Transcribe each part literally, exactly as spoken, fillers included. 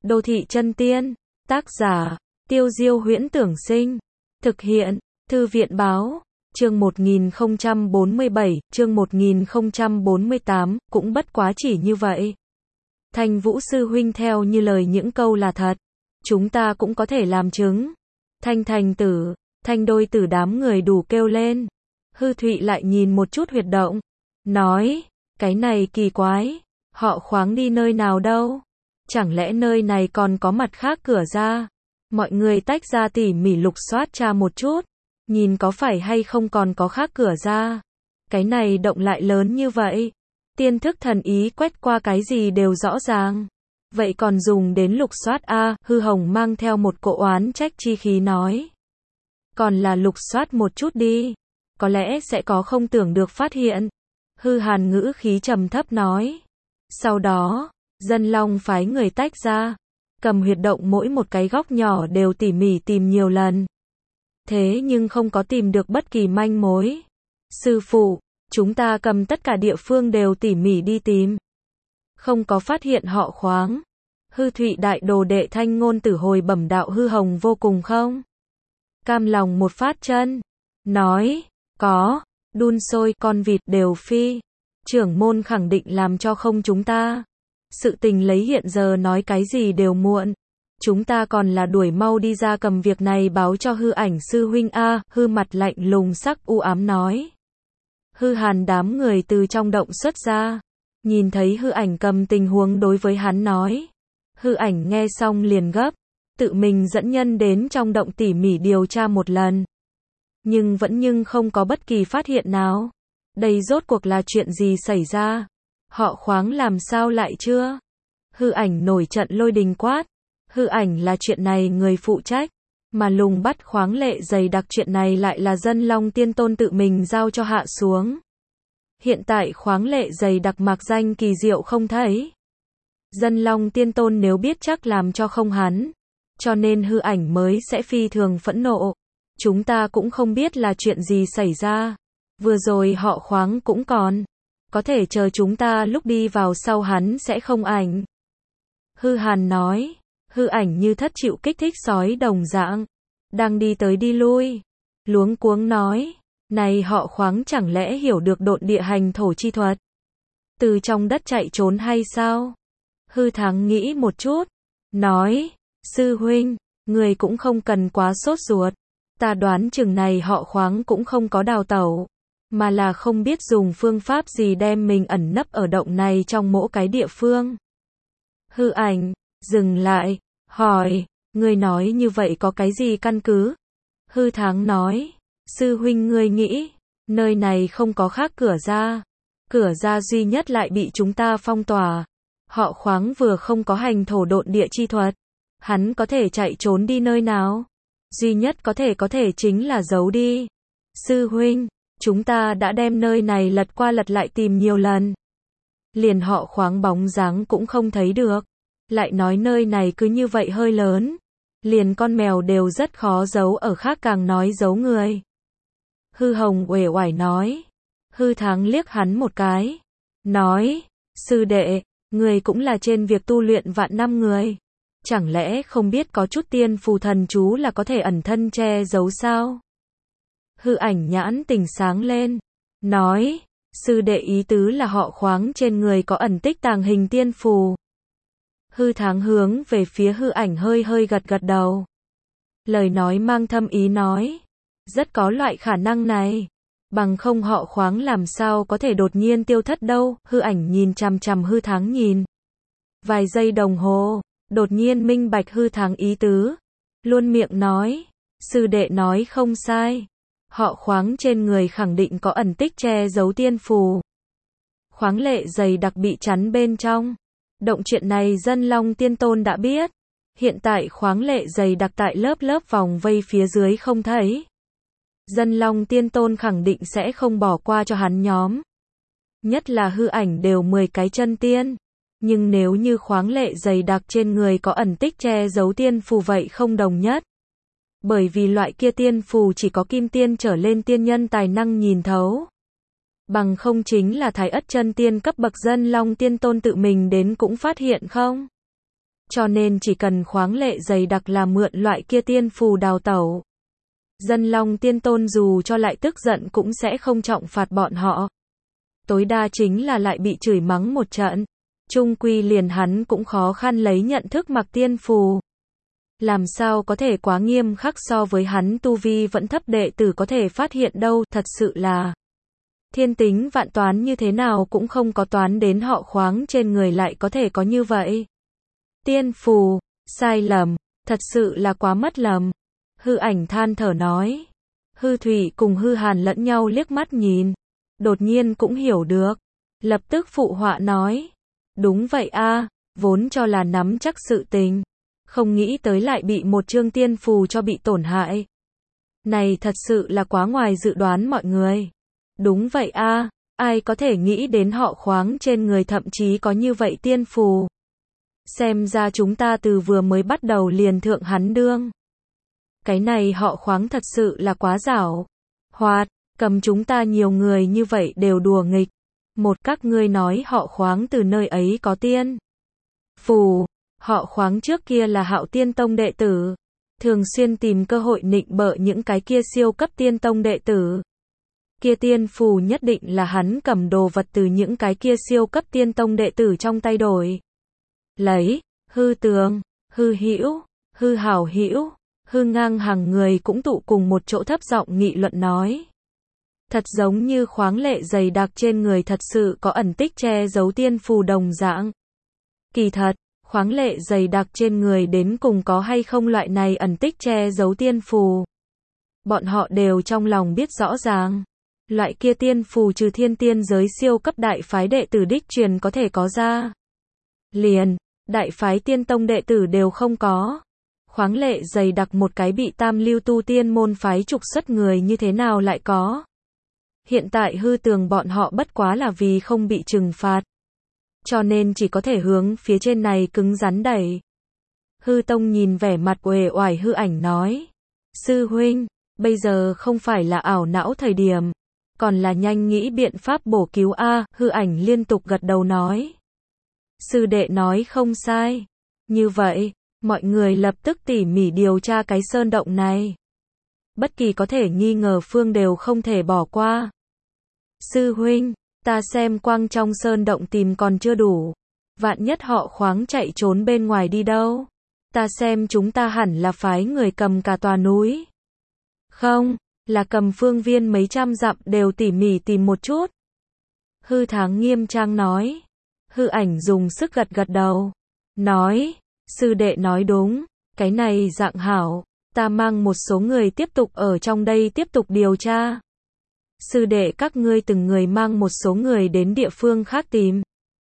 Đô thị chân tiên, tác giả, Tiêu Diêu Huyễn Tưởng Sinh, thực hiện, Thư viện báo, chương một nghìn không trăm bốn mươi bảy, chương một nghìn không trăm bốn mươi tám, cũng bất quá chỉ như vậy. Thanh Vũ sư huynh theo như lời những câu là thật, chúng ta cũng có thể làm chứng. Thanh thành tử, thanh đôi tử đám người đủ kêu lên. Hư Thụy lại nhìn một chút huyệt động, nói, cái này kỳ quái, họ khoáng đi nơi nào đâu? Chẳng lẽ nơi này còn có mặt khác cửa ra? Mọi người tách ra tỉ mỉ lục soát tra một chút, nhìn có phải hay không còn có khác cửa ra. Cái này động lại lớn như vậy, tiên thức thần ý quét qua cái gì đều rõ ràng. Vậy còn dùng đến lục soát a? Hư Hồng mang theo một cỗ oán trách chi khí nói. Còn là lục soát một chút đi, có lẽ sẽ có không tưởng được phát hiện. Hư Hàn ngữ khí trầm thấp nói. Sau đó, Dân Long phái người tách ra, cầm huyệt động mỗi một cái góc nhỏ đều tỉ mỉ tìm nhiều lần. Thế nhưng không có tìm được bất kỳ manh mối. Sư phụ, chúng ta cầm tất cả địa phương đều tỉ mỉ đi tìm, không có phát hiện họ khoáng. Hư Thụy đại đồ đệ Thanh Ngôn Tử hồi bẩm đạo Hư Hồng vô cùng không cam lòng một phát chân, nói, có, đun sôi con vịt đều phi, trưởng môn khẳng định làm cho không chúng ta. Sự tình lấy hiện giờ nói cái gì đều muộn, chúng ta còn là đuổi mau đi ra cầm việc này báo cho Hư Ảnh sư huynh a. Hư mặt lạnh lùng sắc u ám nói. Hư Hàn đám người từ trong động xuất ra, nhìn thấy Hư Ảnh cầm tình huống đối với hắn nói. Hư Ảnh nghe xong liền gấp, tự mình dẫn nhân đến trong động tỉ mỉ điều tra một lần, nhưng vẫn nhưng không có bất kỳ phát hiện nào. Đây rốt cuộc là chuyện gì xảy ra? Họ khoáng làm sao lại chưa? Hư Ảnh nổi trận lôi đình quát. Hư Ảnh là chuyện này người phụ trách, mà lùng bắt khoáng lệ dày đặc chuyện này lại là Dân Long Tiên Tôn tự mình giao cho hạ xuống. Hiện tại khoáng lệ dày đặc mạc danh kỳ diệu không thấy. Dân Long Tiên Tôn nếu biết chắc làm cho không hắn, cho nên Hư Ảnh mới sẽ phi thường phẫn nộ. Chúng ta cũng không biết là chuyện gì xảy ra. Vừa rồi họ khoáng cũng còn, có thể chờ chúng ta lúc đi vào sau hắn sẽ không ảnh. Hư Hàn nói. Hư Ảnh như thất chịu kích thích sói đồng dạng, đang đi tới đi lui, luống cuống nói, này họ khoáng chẳng lẽ hiểu được độn địa hành thổ chi thuật, từ trong đất chạy trốn hay sao? Hư Thắng nghĩ một chút, nói, sư huynh, người cũng không cần quá sốt ruột, ta đoán chừng này họ khoáng cũng không có đào tẩu, mà là không biết dùng phương pháp gì đem mình ẩn nấp ở động này trong mỗi cái địa phương. Hư Ảnh dừng lại, hỏi, ngươi nói như vậy có cái gì căn cứ? Hư Thắng nói, sư huynh ngươi nghĩ, nơi này không có khác cửa ra, cửa ra duy nhất lại bị chúng ta phong tỏa. Họ khoáng vừa không có hành thổ độn địa chi thuật, hắn có thể chạy trốn đi nơi nào? Duy nhất có thể có thể chính là giấu đi. Sư huynh, chúng ta đã đem nơi này lật qua lật lại tìm nhiều lần, liền họ khoáng bóng dáng cũng không thấy được. Lại nói nơi này cứ như vậy hơi lớn, liền con mèo đều rất khó giấu ở khác càng nói giấu người. Hư Hồng uể oải nói. Hư Thắng liếc hắn một cái, nói, sư đệ, người cũng là trên việc tu luyện vạn năm người, chẳng lẽ không biết có chút tiên phù thần chú là có thể ẩn thân che giấu sao? Hư Ảnh nhãn tỉnh sáng lên, nói, sư đệ ý tứ là họ khoáng trên người có ẩn tích tàng hình tiên phù. Hư Thắng hướng về phía Hư Ảnh hơi hơi gật gật đầu. Lời nói mang thâm ý nói, rất có loại khả năng này, bằng không họ khoáng làm sao có thể đột nhiên tiêu thất đâu. Hư Ảnh nhìn chằm chằm Hư Thắng nhìn vài giây đồng hồ, đột nhiên minh bạch Hư Thắng ý tứ, luôn miệng nói, sư đệ nói không sai, họ khoáng trên người khẳng định có ẩn tích che giấu tiên phù. Khoáng lệ dày đặc bị chắn bên trong động, chuyện này Dân Long Tiên Tôn đã biết. Hiện tại khoáng lệ dày đặc tại lớp lớp vòng vây phía dưới không thấy, Dân Long Tiên Tôn khẳng định sẽ không bỏ qua cho hắn nhóm. Nhất là Hư Ảnh đều mười cái chân tiên, nhưng nếu như khoáng lệ dày đặc trên người có ẩn tích che giấu tiên phù vậy không đồng nhất. Bởi vì loại kia tiên phù chỉ có kim tiên trở lên tiên nhân tài năng nhìn thấu. Bằng không chính là Thái Ất chân tiên cấp bậc Dân Long Tiên Tôn tự mình đến cũng phát hiện không. cho nên chỉ cần khoáng lệ dày đặc là mượn loại kia tiên phù đào tẩu. Dân Long Tiên Tôn dù cho lại tức giận cũng sẽ không trọng phạt bọn họ. Tối đa chính là lại bị chửi mắng một trận. Chung quy liền hắn cũng khó khăn lấy nhận thức mặc tiên phù. Làm sao có thể quá nghiêm khắc so với hắn tu vi vẫn thấp đệ tử có thể phát hiện đâu, thật sự là thiên tính vạn toán như thế nào cũng không có toán đến họ khoáng trên người lại có thể có như vậy. Tiên phù, sai lầm, thật sự là quá mất lầm. Hư Ảnh than thở nói. Hư Thủy cùng Hư Hàn lẫn nhau liếc mắt nhìn, đột nhiên cũng hiểu được, lập tức phụ họa nói. Đúng vậy a, vốn cho là nắm chắc sự tình, không nghĩ tới lại bị một chương tiên phù cho bị tổn hại. Này thật sự là quá ngoài dự đoán mọi người. Đúng vậy a, ai có thể nghĩ đến họ khoáng trên người thậm chí có như vậy tiên phù. Xem ra chúng ta từ vừa mới bắt đầu liền thượng hắn đương. Cái này họ khoáng thật sự là quá giảo hoạt, cầm chúng ta nhiều người như vậy đều đùa nghịch. Một các ngươi nói họ khoáng từ nơi ấy có tiên phù, họ khoáng trước kia là Hạo Tiên Tông đệ tử, thường xuyên tìm cơ hội nịnh bợ những cái kia siêu cấp tiên tông đệ tử. Kia tiên phù nhất định là hắn cầm đồ vật từ những cái kia siêu cấp tiên tông đệ tử trong tay đổi lấy. Hư Tường, Hư Hữu, Hư Hảo Hữu, Hư Ngang hàng người cũng tụ cùng một chỗ thấp giọng nghị luận nói. Thật giống như khoáng lệ dày đặc trên người thật sự có ẩn tích che giấu tiên phù đồng dạng. Kỳ thật, khoáng lệ dày đặc trên người đến cùng có hay không loại này ẩn tích che giấu tiên phù. Bọn họ đều trong lòng biết rõ ràng. Loại kia tiên phù trừ thiên tiên giới siêu cấp đại phái đệ tử đích truyền có thể có ra. Liền, đại phái tiên tông đệ tử đều không có. Khoáng lệ dày đặc một cái bị tam lưu tu tiên môn phái trục xuất người như thế nào lại có. Hiện tại Hư Tường bọn họ bất quá là vì không bị trừng phạt, cho nên chỉ có thể hướng phía trên này cứng rắn đẩy. Hư Tông nhìn vẻ mặt uể oải Hư Ảnh nói. Sư huynh, bây giờ không phải là ảo não thời điểm, còn là nhanh nghĩ biện pháp bổ cứu a. Hư Ảnh liên tục gật đầu nói. Sư đệ nói không sai. Như vậy, mọi người lập tức tỉ mỉ điều tra cái sơn động này. Bất kỳ có thể nghi ngờ phương đều không thể bỏ qua. Sư huynh, ta xem quang trong sơn động tìm còn chưa đủ. Vạn nhất họ khoáng chạy trốn bên ngoài đi đâu. Ta xem chúng ta hẳn là phái người cầm cả tòa núi. Không, là cầm phương viên mấy trăm dặm đều tỉ mỉ tìm một chút. Hư Tháng nghiêm trang nói. Hư Ảnh dùng sức gật gật đầu. Nói, sư đệ nói đúng, cái này dạng hảo, ta mang một số người tiếp tục ở trong đây tiếp tục điều tra. Sư đệ các ngươi từng người mang một số người đến địa phương khác tìm.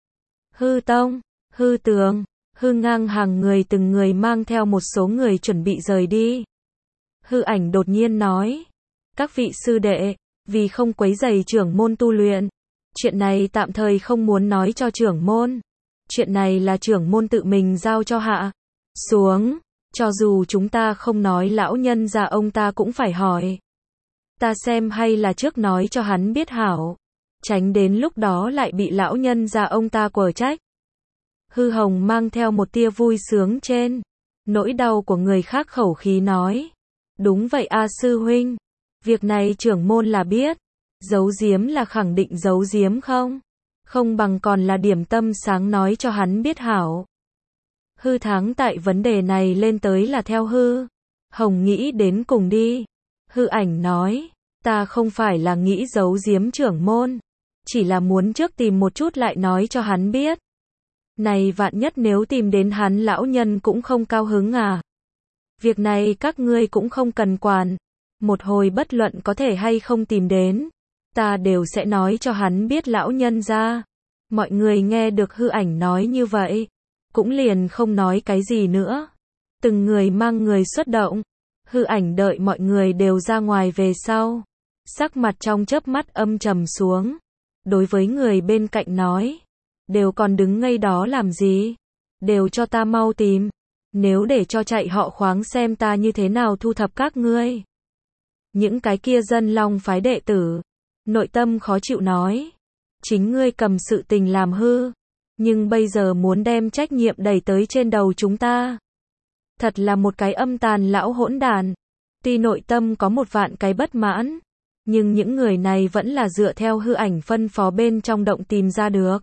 Hư Tông, Hư Tường, Hư Ngang hàng người từng người mang theo một số người chuẩn bị rời đi. Hư Ảnh đột nhiên nói. Các vị sư đệ, vì không quấy rầy trưởng môn tu luyện, chuyện này tạm thời không muốn nói cho trưởng môn. Chuyện này là trưởng môn tự mình giao cho hạ xuống, cho dù chúng ta không nói lão nhân già ông ta cũng phải hỏi. Ta xem hay là trước nói cho hắn biết hảo, tránh đến lúc đó lại bị lão nhân già ông ta quở trách. Hư Hồng mang theo một tia vui sướng trên nỗi đau của người khác khẩu khí nói. Đúng vậy a sư huynh, việc này trưởng môn là biết, giấu giếm là khẳng định giấu giếm không? Không bằng còn là điểm tâm sáng nói cho hắn biết hảo. Hư Tháng tại vấn đề này lên tới là theo Hư Hồng nghĩ đến cùng đi. Hư Ảnh nói, ta không phải là nghĩ giấu giếm trưởng môn, chỉ là muốn trước tìm một chút lại nói cho hắn biết. Này vạn nhất nếu tìm đến hắn lão nhân cũng không cao hứng à. Việc này các ngươi cũng không cần quản, một hồi bất luận có thể hay không tìm đến, ta đều sẽ nói cho hắn biết lão nhân ra. Mọi người nghe được Hư Ảnh nói như vậy, cũng liền không nói cái gì nữa. Từng người mang người xuất động. Hư Ảnh đợi mọi người đều ra ngoài về sau, sắc mặt trong chớp mắt âm trầm xuống. Đối với người bên cạnh nói, đều còn đứng ngây đó làm gì? Đều cho ta mau tìm. Nếu để cho chạy họ khoáng xem ta như thế nào thu thập các ngươi. Những cái kia dân Long phái đệ tử, nội tâm khó chịu nói. Chính ngươi cầm sự tình làm hư. Nhưng bây giờ muốn đem trách nhiệm đẩy tới trên đầu chúng ta. Thật là một cái âm tàn lão hỗn đản. Tuy nội tâm có một vạn cái bất mãn, nhưng những người này vẫn là dựa theo hư ảnh phân phó bên trong động tìm ra được.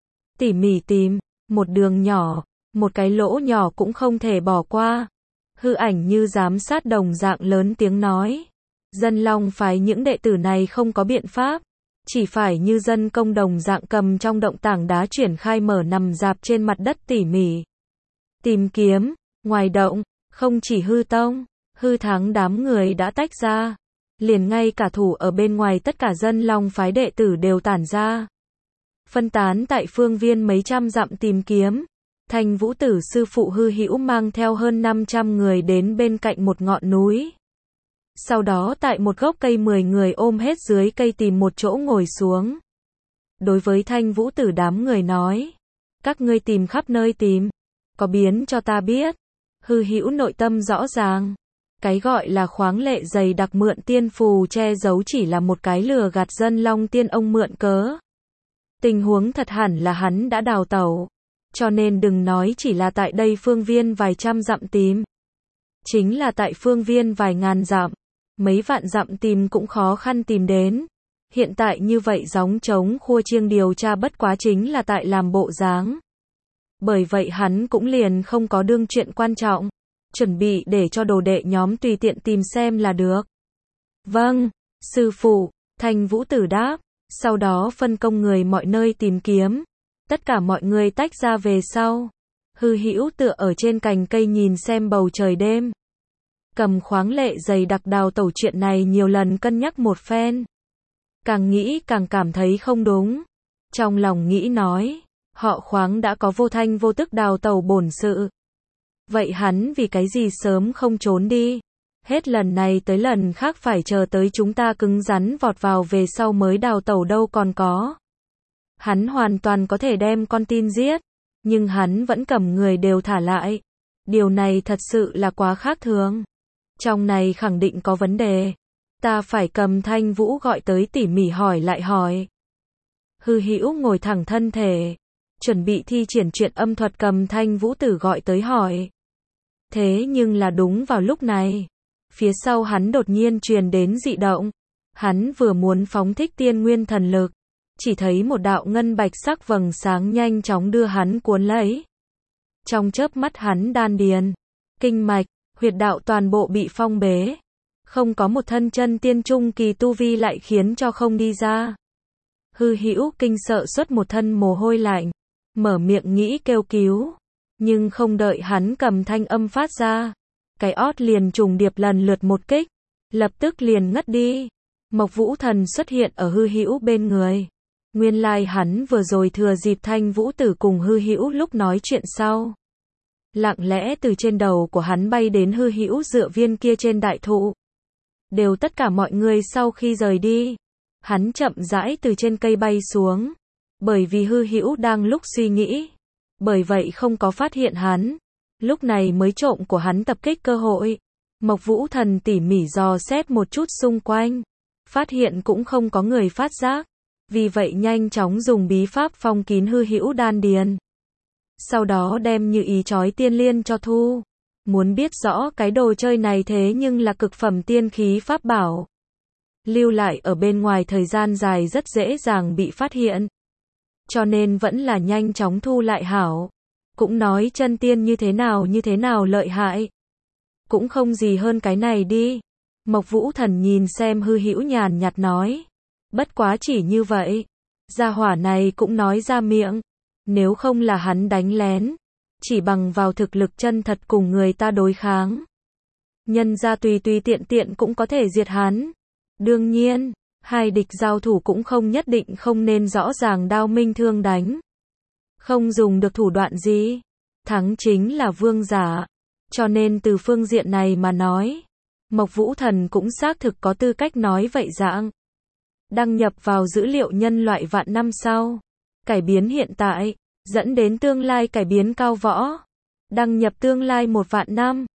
Tỉ mỉ tìm, một đường nhỏ, một cái lỗ nhỏ cũng không thể bỏ qua. Hư ảnh như giám sát đồng dạng lớn tiếng nói. Dân Long phái những đệ tử này không có biện pháp. Chỉ phải như dân công đồng dạng cầm trong động tảng đá triển khai mở nằm dạp trên mặt đất tỉ mỉ. Tìm kiếm, ngoài động, không chỉ hư tông, hư thắng đám người đã tách ra. Liền ngay cả thủ ở bên ngoài tất cả dân Long phái đệ tử đều tản ra. Phân tán tại phương viên mấy trăm dặm tìm kiếm. Thanh Vũ Tử sư phụ Hư Hữu mang theo hơn năm trăm người đến bên cạnh một ngọn núi. Sau đó tại một gốc cây mười người ôm hết dưới cây tìm một chỗ ngồi xuống. Đối với Thanh Vũ Tử đám người nói. Các ngươi tìm khắp nơi tìm. Có biến cho ta biết. Hư Hữu nội tâm rõ ràng. Cái gọi là khoáng lệ dày đặc mượn tiên phù che giấu chỉ là một cái lừa gạt dân Long tiên ông mượn cớ. Tình huống thật hẳn là hắn đã đào tẩu. Cho nên đừng nói chỉ là tại đây phương viên vài trăm dặm tìm. Chính là tại phương viên vài ngàn dặm. Mấy vạn dặm tìm cũng khó khăn tìm đến. Hiện tại như vậy gióng trống khua chiêng điều tra bất quá chính là tại làm bộ dáng. Bởi vậy hắn cũng liền không có đương chuyện quan trọng. Chuẩn bị để cho đồ đệ nhóm tùy tiện tìm xem là được. Vâng, sư phụ, Thanh Vũ Tử đáp. Sau đó phân công người mọi nơi tìm kiếm. Tất cả mọi người tách ra về sau. Hư Hữu tựa ở trên cành cây nhìn xem bầu trời đêm. Cầm khoáng lệ dày đặc đào tẩu chuyện này nhiều lần cân nhắc một phen. Càng nghĩ càng cảm thấy không đúng. Trong lòng nghĩ nói, họ khoáng đã có vô thanh vô tức đào tẩu bổn sự. Vậy hắn vì cái gì sớm không trốn đi? Hết lần này tới lần khác phải chờ tới chúng ta cứng rắn vọt vào về sau mới đào tẩu đâu còn có. Hắn hoàn toàn có thể đem con tin giết, nhưng hắn vẫn cầm người đều thả lại. Điều này thật sự là quá khác thường. Trong này khẳng định có vấn đề. Ta phải cầm Thanh Vũ gọi tới tỉ mỉ hỏi lại hỏi. Hư Hữu ngồi thẳng thân thể, chuẩn bị thi triển chuyện âm thuật cầm Thanh Vũ Tử gọi tới hỏi. Thế nhưng là đúng vào lúc này, phía sau hắn đột nhiên truyền đến dị động. Hắn vừa muốn phóng thích tiên nguyên thần lực, chỉ thấy một đạo ngân bạch sắc vầng sáng nhanh chóng đưa hắn cuốn lấy. Trong chớp mắt hắn đan điền, kinh mạch, huyệt đạo toàn bộ bị phong bế. Không có một thân chân tiên trung kỳ tu vi lại khiến cho không đi ra. Hư Hữu kinh sợ xuất một thân mồ hôi lạnh, mở miệng nghĩ kêu cứu. Nhưng không đợi hắn cầm thanh âm phát ra, cái ót liền trùng điệp lần lượt một kích, lập tức liền ngất đi. Mộc Vũ Thần xuất hiện ở Hư Hữu bên người. Nguyên lai hắn vừa rồi thừa dịp Thanh Vũ Tử cùng Hư Hữu lúc nói chuyện sau, lặng lẽ từ trên đầu của hắn bay đến Hư Hữu dựa viên kia trên đại thụ. Đều tất cả mọi người sau khi rời đi, hắn chậm rãi từ trên cây bay xuống, bởi vì Hư Hữu đang lúc suy nghĩ, bởi vậy không có phát hiện hắn. Lúc này mới trộm của hắn tập kích cơ hội. Mộc Vũ Thần tỉ mỉ dò xét một chút xung quanh, phát hiện cũng không có người phát giác, vì vậy nhanh chóng dùng bí pháp phong kín Hư Hữu đan điền. Sau đó đem như ý chói tiên liên cho thu. Muốn biết rõ cái đồ chơi này thế nhưng là cực phẩm tiên khí pháp bảo. Lưu lại ở bên ngoài thời gian dài rất dễ dàng bị phát hiện. Cho nên vẫn là nhanh chóng thu lại hảo. Cũng nói chân tiên như thế nào như thế nào lợi hại. Cũng không gì hơn cái này đi. Mộc Vũ Thần nhìn xem Hư Hữu nhàn nhạt nói. Bất quá chỉ như vậy. Gia hỏa này cũng nói ra miệng. Nếu không là hắn đánh lén, chỉ bằng vào thực lực chân thật cùng người ta đối kháng, nhân ra tùy tùy tiện tiện cũng có thể diệt hắn. Đương nhiên, hai địch giao thủ cũng không nhất định không nên rõ ràng đao minh thương đánh. Không dùng được thủ đoạn gì, thắng chính là vương giả. Cho nên từ phương diện này mà nói, Mộc Vũ Thần cũng xác thực có tư cách nói vậy dạng. Đăng nhập vào dữ liệu nhân loại vạn năm sau, cải biến hiện tại, dẫn đến tương lai cải biến cao võ. Đăng nhập tương lai một vạn năm.